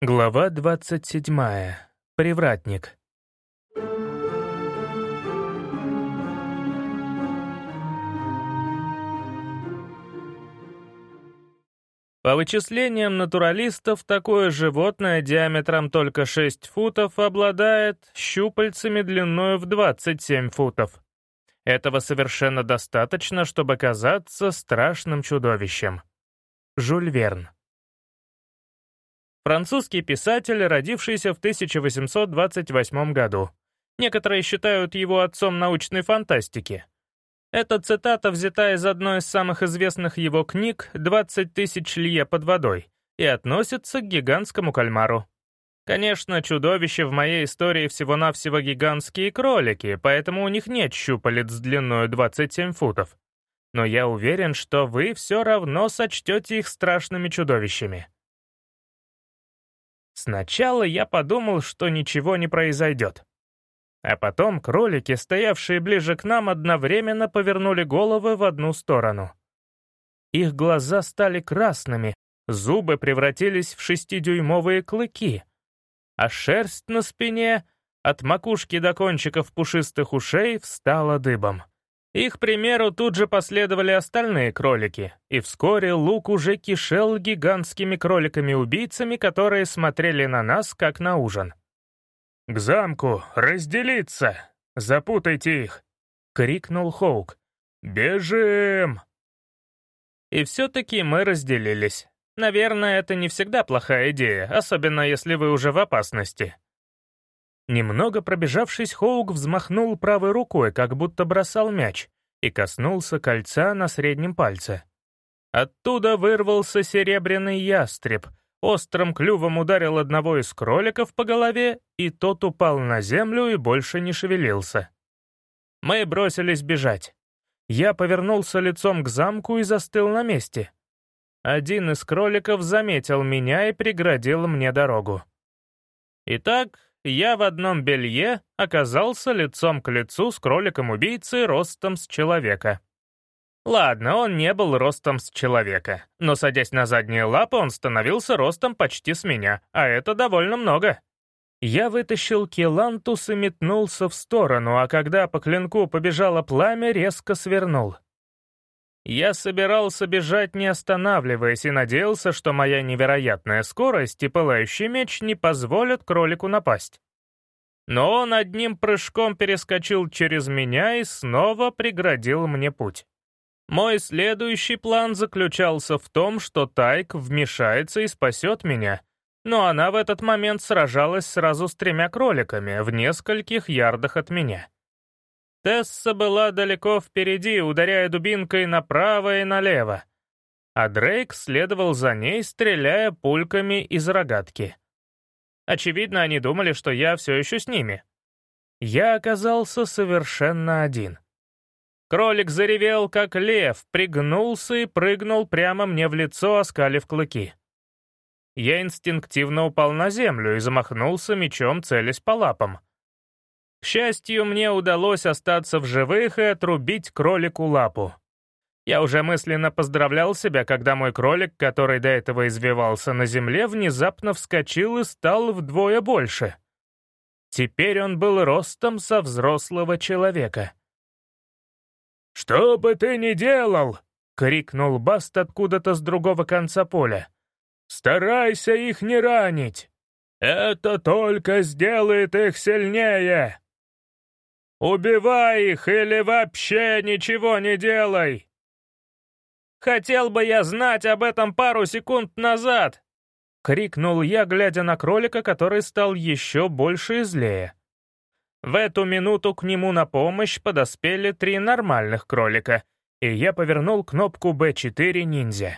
Глава 27. Привратник. По вычислениям натуралистов, такое животное диаметром только 6 футов обладает щупальцами длиной в 27 футов. Этого совершенно достаточно, чтобы казаться страшным чудовищем. Жюль Верн. Французский писатель, родившийся в 1828 году. Некоторые считают его отцом научной фантастики. Эта цитата взята из одной из самых известных его книг «20 тысяч лье под водой» и относится к гигантскому кальмару. Конечно, чудовища в моей истории всего-навсего гигантские кролики, поэтому у них нет щупалец длиной 27 футов. Но я уверен, что вы все равно сочтете их страшными чудовищами. Сначала я подумал, что ничего не произойдет. А потом кролики, стоявшие ближе к нам, одновременно повернули головы в одну сторону. Их глаза стали красными, зубы превратились в 6-дюймовые клыки, а шерсть на спине, от макушки до кончиков пушистых ушей, встала дыбом. Их примеру тут же последовали остальные кролики, и вскоре луг уже кишел гигантскими кроликами-убийцами, которые смотрели на нас, как на ужин. «К замку! Разделиться! Запутайте их!» — крикнул Хоук. «Бежим!» И все-таки мы разделились. Наверное, это не всегда плохая идея, особенно если вы уже в опасности. Немного пробежавшись, Хоук взмахнул правой рукой, как будто бросал мяч, и коснулся кольца на среднем пальце. Оттуда вырвался серебряный ястреб, острым клювом ударил одного из кроликов по голове, и тот упал на землю и больше не шевелился. Мы бросились бежать. Я повернулся лицом к замку и застыл на месте. Один из кроликов заметил меня и преградил мне дорогу. Итак, я в одном белье оказался лицом к лицу с кроликом-убийцей ростом с человека. Ладно, он не был ростом с человека, но, садясь на задние лапы, он становился ростом почти с меня, а это довольно много. Я вытащил килантус и метнулся в сторону, а когда по клинку побежало пламя, резко свернул. Я собирался бежать, не останавливаясь, и надеялся, что моя невероятная скорость и пылающий меч не позволят кролику напасть. Но он одним прыжком перескочил через меня и снова преградил мне путь. Мой следующий план заключался в том, что Тайк вмешается и спасет меня, но она в этот момент сражалась сразу с 3 кроликами в нескольких ярдах от меня. Тесса была далеко впереди, ударяя дубинкой направо и налево, а Дрейк следовал за ней, стреляя пульками из рогатки. Очевидно, они думали, что я все еще с ними. Я оказался совершенно один. Кролик заревел, как лев, пригнулся и прыгнул прямо мне в лицо, оскалив клыки. Я инстинктивно упал на землю и замахнулся мечом, целясь по лапам. К счастью, мне удалось остаться в живых и отрубить кролику лапу. Я уже мысленно поздравлял себя, когда мой кролик, который до этого извивался на земле, внезапно вскочил и стал вдвое больше. Теперь он был ростом со взрослого человека. «Что бы ты ни делал!» — крикнул Баст откуда-то с другого конца поля. «Старайся их не ранить! Это только сделает их сильнее! Убивай их или вообще ничего не делай!» «Хотел бы я знать об этом пару секунд назад!» — крикнул я, глядя на кролика, который стал еще больше и злее. В эту минуту к нему на помощь подоспели 3 нормальных кролика, и я повернул кнопку Б4 ниндзя.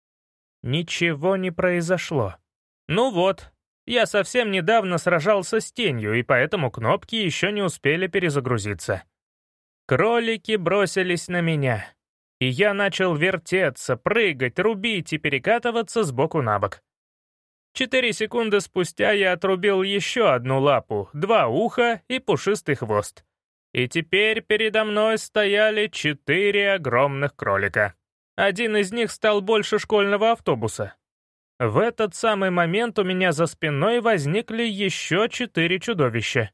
Ничего не произошло. Ну вот, я совсем недавно сражался с тенью, и поэтому кнопки еще не успели перезагрузиться. Кролики бросились на меня, и я начал вертеться, прыгать, рубить и перекатываться с боку на бок. 4 секунды спустя я отрубил еще 1 лапу, 2 уха и пушистый хвост. И теперь передо мной стояли 4 огромных кролика. Один из них стал больше школьного автобуса. В этот самый момент у меня за спиной возникли еще 4 чудовища.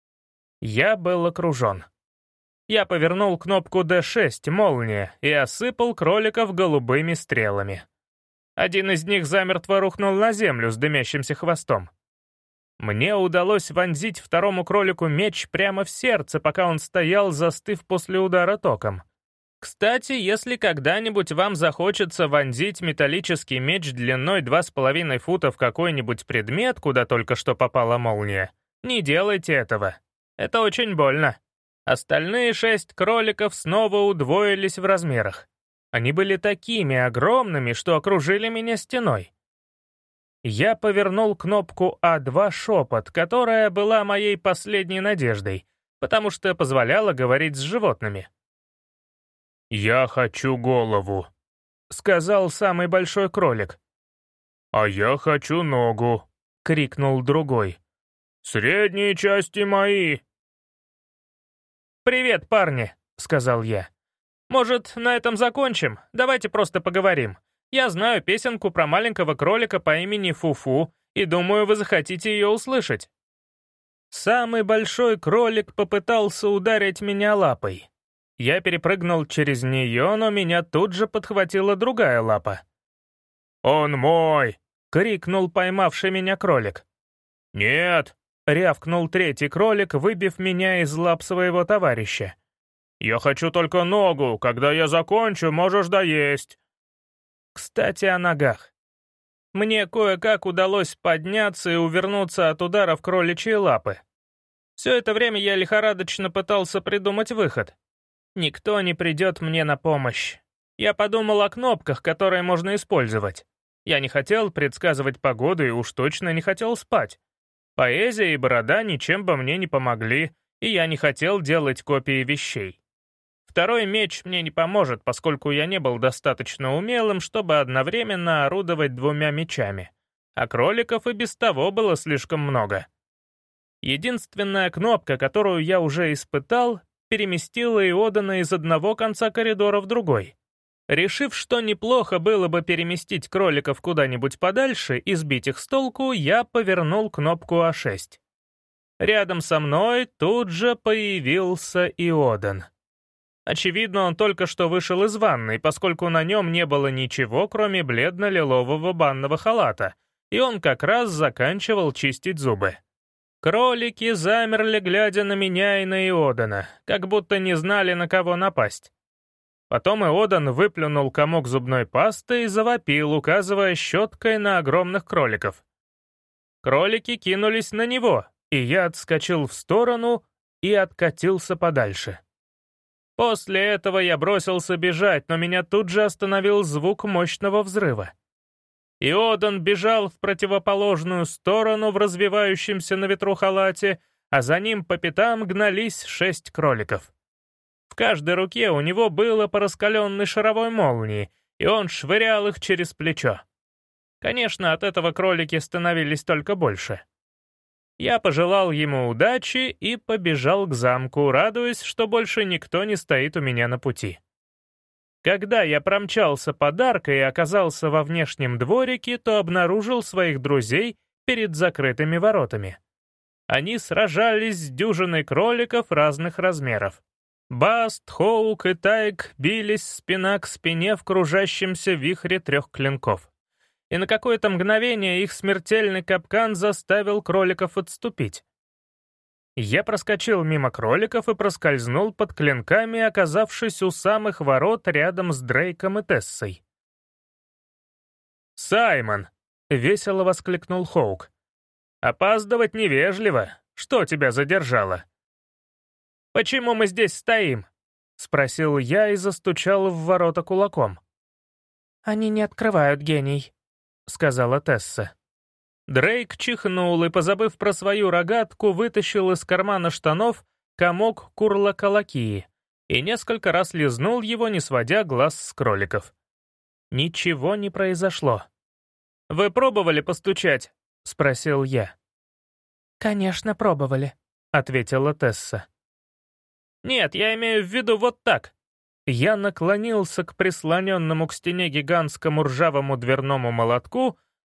Я был окружен. Я повернул кнопку D6, молния, и осыпал кроликов голубыми стрелами. Один из них замертво рухнул на землю с дымящимся хвостом. Мне удалось вонзить второму кролику меч прямо в сердце, пока он стоял, застыв после удара током. Кстати, если когда-нибудь вам захочется вонзить металлический меч длиной 2,5 фута в какой-нибудь предмет, куда только что попала молния, не делайте этого. Это очень больно. Остальные 6 кроликов снова удвоились в размерах. Они были такими огромными, что окружили меня стеной. Я повернул кнопку А2 «Шепот», которая была моей последней надеждой, потому что позволяла говорить с животными. «Я хочу голову», — сказал самый большой кролик. «А я хочу ногу», — крикнул другой. «Средние части мои». «Привет, парни», — сказал я. «Может, на этом закончим? Давайте просто поговорим. Я знаю песенку про маленького кролика по имени Фу-Фу, и думаю, вы захотите ее услышать». Самый большой кролик попытался ударить меня лапой. Я перепрыгнул через нее, но меня тут же подхватила другая лапа. «Он мой!» — крикнул поймавший меня кролик. «Нет!» — рявкнул третий кролик, выбив меня из лап своего товарища. «Я хочу только ногу. Когда я закончу, можешь доесть». Кстати, о ногах. Мне кое-как удалось подняться и увернуться от ударов кроличьей лапы. Все это время я лихорадочно пытался придумать выход. Никто не придет мне на помощь. Я подумал о кнопках, которые можно использовать. Я не хотел предсказывать погоду и уж точно не хотел спать. Поэзия и борода ничем бы мне не помогли, и я не хотел делать копии вещей. Второй меч мне не поможет, поскольку я не был достаточно умелым, чтобы одновременно орудовать 2 мечами, а кроликов и без того было слишком много. Единственная кнопка, которую я уже испытал, переместила Иодана из одного конца коридора в другой. Решив, что неплохо было бы переместить кроликов куда-нибудь подальше и сбить их с толку, я повернул кнопку А6. Рядом со мной тут же появился Иодан. Очевидно, он только что вышел из ванной, поскольку на нем не было ничего, кроме бледно-лилового банного халата, и он как раз заканчивал чистить зубы. Кролики замерли, глядя на меня и на Иодана, как будто не знали, на кого напасть. Потом Иодан выплюнул комок зубной пасты и завопил, указывая щеткой на огромных кроликов. Кролики кинулись на него, и я отскочил в сторону и откатился подальше. После этого я бросился бежать, но меня тут же остановил звук мощного взрыва. Иодан бежал в противоположную сторону в развивающемся на ветру халате, а за ним по пятам гнались 6 кроликов. В каждой руке у него было по раскаленной шаровой молнии, и он швырял их через плечо. Конечно, от этого кролики становились только больше. Я пожелал ему удачи и побежал к замку, радуясь, что больше никто не стоит у меня на пути. Когда я промчался под аркой и оказался во внешнем дворике, то обнаружил своих друзей перед закрытыми воротами. Они сражались с дюжиной кроликов разных размеров. Баст, Хоук и Тайк бились спина к спине в кружащемся вихре 3 клинков. И на какое-то мгновение их смертельный капкан заставил кроликов отступить. Я проскочил мимо кроликов и проскользнул под клинками, оказавшись у самых ворот рядом с Дрейком и Тессой. «Саймон!» — весело воскликнул Хоук. «Опаздывать невежливо. Что тебя задержало?» «Почему мы здесь стоим?» — спросил я и застучал в ворота кулаком. «Они не открывают, гений», — сказала Тесса. Дрейк чихнул и, позабыв про свою рогатку, вытащил из кармана штанов комок курлакалакии и несколько раз лизнул его, не сводя глаз с кроликов. Ничего не произошло. «Вы пробовали постучать?» — спросил я. «Конечно, пробовали», — ответила Тесса. «Нет, я имею в виду вот так». Я наклонился к прислоненному к стене гигантскому ржавому дверному молотку,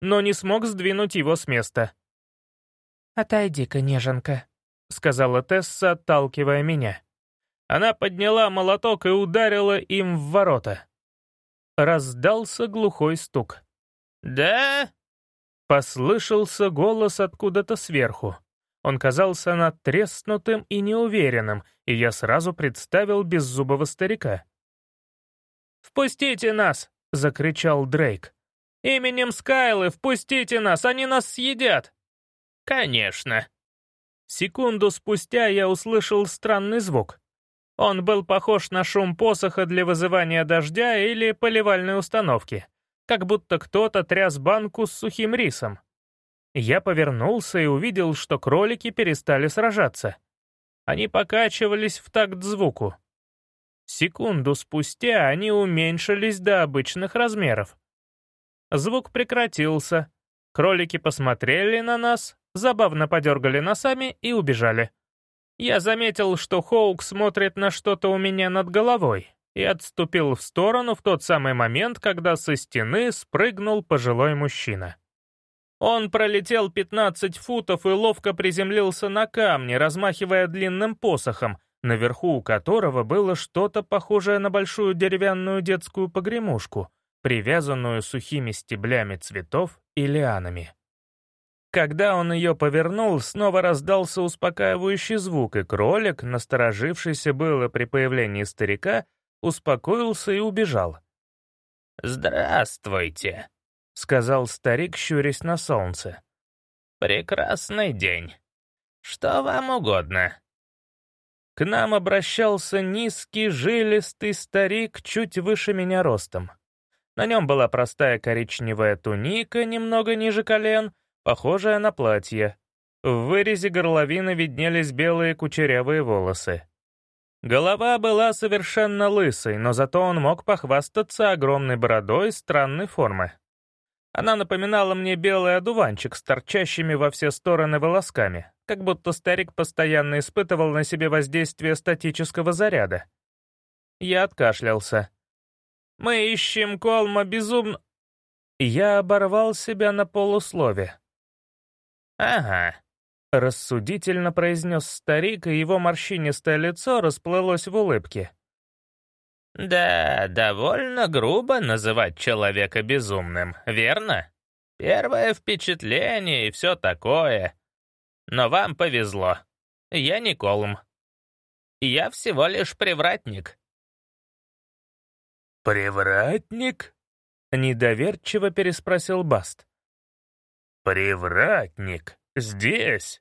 но не смог сдвинуть его с места. «Отойди-ка, неженка», — сказала Тесса, отталкивая меня. Она подняла молоток и ударила им в ворота. Раздался глухой стук. «Да?» — послышался голос откуда-то сверху. Он казался надтреснутым и неуверенным, и я сразу представил беззубого старика. «Впустите нас!» — закричал Дрейк. «Именем Скайлы впустите нас, они нас съедят!» «Конечно!» Секунду спустя я услышал странный звук. Он был похож на шум посоха для вызывания дождя или поливальной установки, как будто кто-то тряс банку с сухим рисом. Я повернулся и увидел, что кролики перестали сражаться. Они покачивались в такт звуку. Секунду спустя они уменьшились до обычных размеров. Звук прекратился. Кролики посмотрели на нас, забавно подергали носами и убежали. Я заметил, что Хоук смотрит на что-то у меня над головой, и отступил в сторону в тот самый момент, когда со стены спрыгнул пожилой мужчина. Он пролетел 15 футов и ловко приземлился на камни, размахивая длинным посохом, наверху у которого было что-то похожее на большую деревянную детскую погремушку, привязанную сухими стеблями цветов и лианами. Когда он ее повернул, снова раздался успокаивающий звук, и кролик, насторожившийся было при появлении старика, успокоился и убежал. «Здравствуйте», — сказал старик, щурясь на солнце. «Прекрасный день. Что вам угодно?» К нам обращался низкий, жилистый старик чуть выше меня ростом. На нем была простая коричневая туника, немного ниже колен, похожая на платье. В вырезе горловины виднелись белые кучерявые волосы. Голова была совершенно лысой, но зато он мог похвастаться огромной бородой странной формы. Она напоминала мне белый одуванчик с торчащими во все стороны волосками, как будто старик постоянно испытывал на себе воздействие статического заряда. Я откашлялся. «Мы ищем Колма безумно...» Я оборвал себя на полуслове. «Ага», — рассудительно произнес старик, и его морщинистое лицо расплылось в улыбке. «Да, довольно грубо называть человека безумным, верно? Первое впечатление и все такое. Но вам повезло. Я не Колм. Я всего лишь привратник». «Привратник?» — недоверчиво переспросил Баст. «Привратник? Здесь?»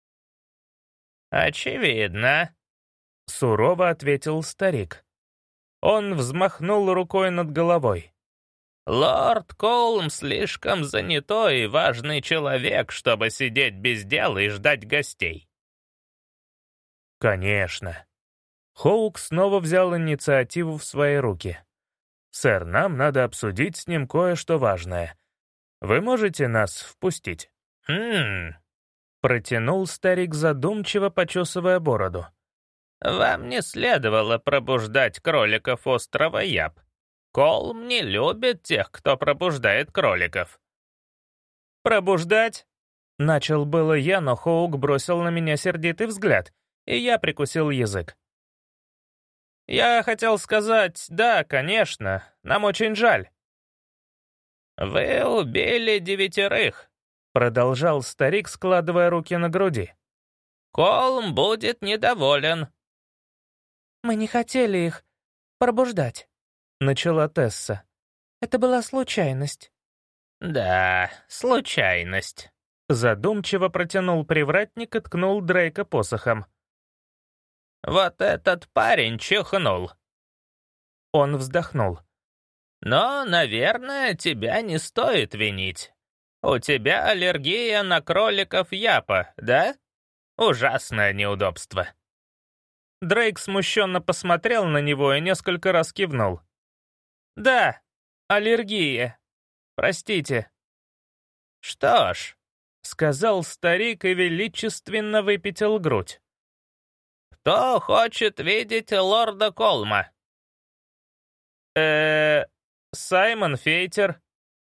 «Очевидно», — сурово ответил старик. Он взмахнул рукой над головой. «Лорд Колм слишком занятой и важный человек, чтобы сидеть без дела и ждать гостей». «Конечно». Хоук снова взял инициативу в свои руки. «Сэр, нам надо обсудить с ним кое-что важное. Вы можете нас впустить?» Протянул старик, задумчиво почесывая бороду. «Вам не следовало пробуждать кроликов острова Яб. Колм не любит тех, кто пробуждает кроликов». «Пробуждать?» Начал было я, но Хоук бросил на меня сердитый взгляд, и я прикусил язык. «Я хотел сказать, да, конечно, нам очень жаль». «Вы убили 9, продолжал старик, складывая руки на груди. Колм будет недоволен». «Мы не хотели их пробуждать», — начала Тесса. «Это была случайность». «Да, случайность», — задумчиво протянул привратник и ткнул Дрейка посохом. «Вот этот парень чихнул». Он вздохнул. «Но, наверное, тебя не стоит винить. У тебя аллергия на кроликов Япа, да? Ужасное неудобство». Дрейк смущенно посмотрел на него и несколько раз кивнул. «Да, аллергия. Простите». «Что ж», — сказал старик и величественно выпятил грудь. «Кто хочет видеть лорда Колма?» Саймон Фейтер».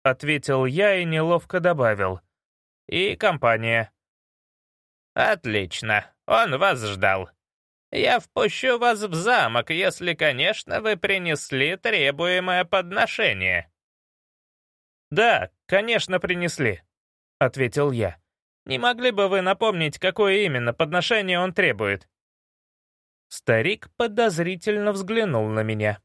— ответил я и неловко добавил. «И компания». «Отлично, он вас ждал. Я впущу вас в замок, если, конечно, вы принесли требуемое подношение». «Да, конечно, принесли», — ответил я. «Не могли бы вы напомнить, какое именно подношение он требует?» Старик подозрительно взглянул на меня.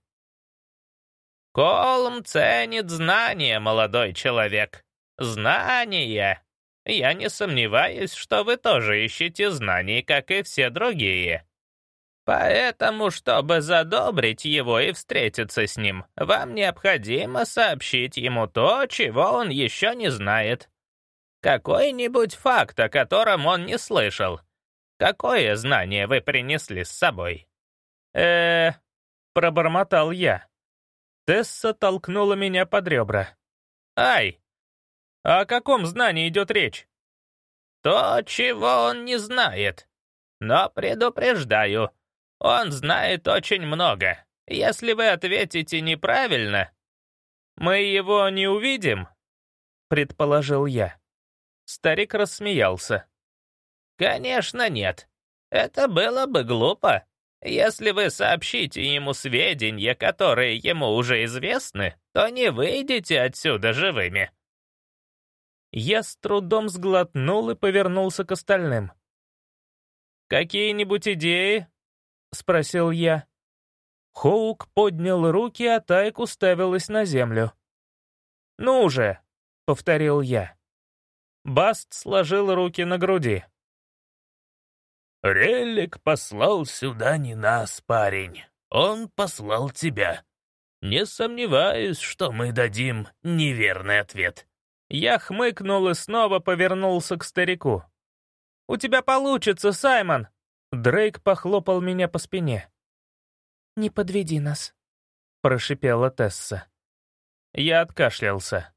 «Колм ценит знания, молодой человек. Знания. Я не сомневаюсь, что вы тоже ищете знаний, как и все другие. Поэтому, чтобы задобрить его и встретиться с ним, вам необходимо сообщить ему то, чего он еще не знает. Какой-нибудь факт, о котором он не слышал. Какое знание вы принесли с собой?» Пробормотал я. Тесса толкнула меня под ребра. «Ай! О каком знании идет речь?» «То, чего он не знает. Но предупреждаю, он знает очень много. Если вы ответите неправильно...» «Мы его не увидим?» — предположил я. Старик рассмеялся. «Конечно нет. Это было бы глупо. Если вы сообщите ему сведения, которые ему уже известны, то не выйдете отсюда живыми». Я с трудом сглотнул и повернулся к остальным. «Какие-нибудь идеи?» — спросил я. Хоук поднял руки, а Тайк уставилась на землю. «Ну же!» — повторил я. Баст сложил руки на груди. «Релик послал сюда не нас, парень. Он послал тебя. Не сомневаюсь, что мы дадим неверный ответ». Я хмыкнул и снова повернулся к старику. «У тебя получится, Саймон!» Дрейк похлопал меня по спине. «Не подведи нас», — прошипела Тесса. Я откашлялся.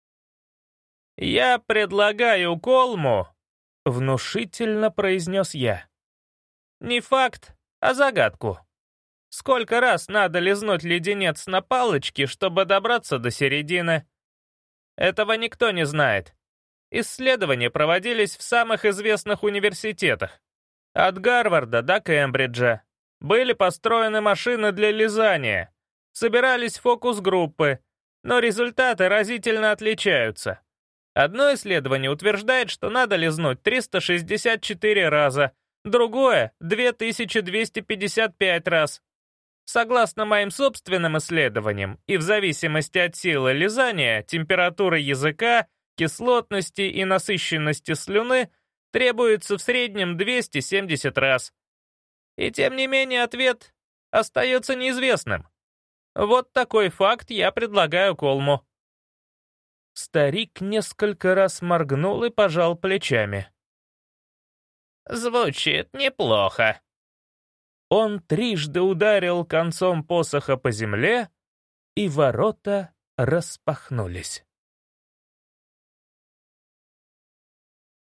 «Я предлагаю Колму», — внушительно произнес я. «Не факт, а загадку. Сколько раз надо лизнуть леденец на палочке, чтобы добраться до середины? Этого никто не знает. Исследования проводились в самых известных университетах. От Гарварда до Кембриджа. Были построены машины для лизания. Собирались фокус-группы. Но результаты разительно отличаются. Одно исследование утверждает, что надо лизнуть 364 раза, другое — 2255 раз. Согласно моим собственным исследованиям, и в зависимости от силы лизания, температуры языка, кислотности и насыщенности слюны, требуется в среднем 270 раз. И тем не менее ответ остается неизвестным. Вот такой факт я предлагаю Колму». Старик несколько раз моргнул и пожал плечами. «Звучит неплохо». Он трижды ударил концом посоха по земле, и ворота распахнулись.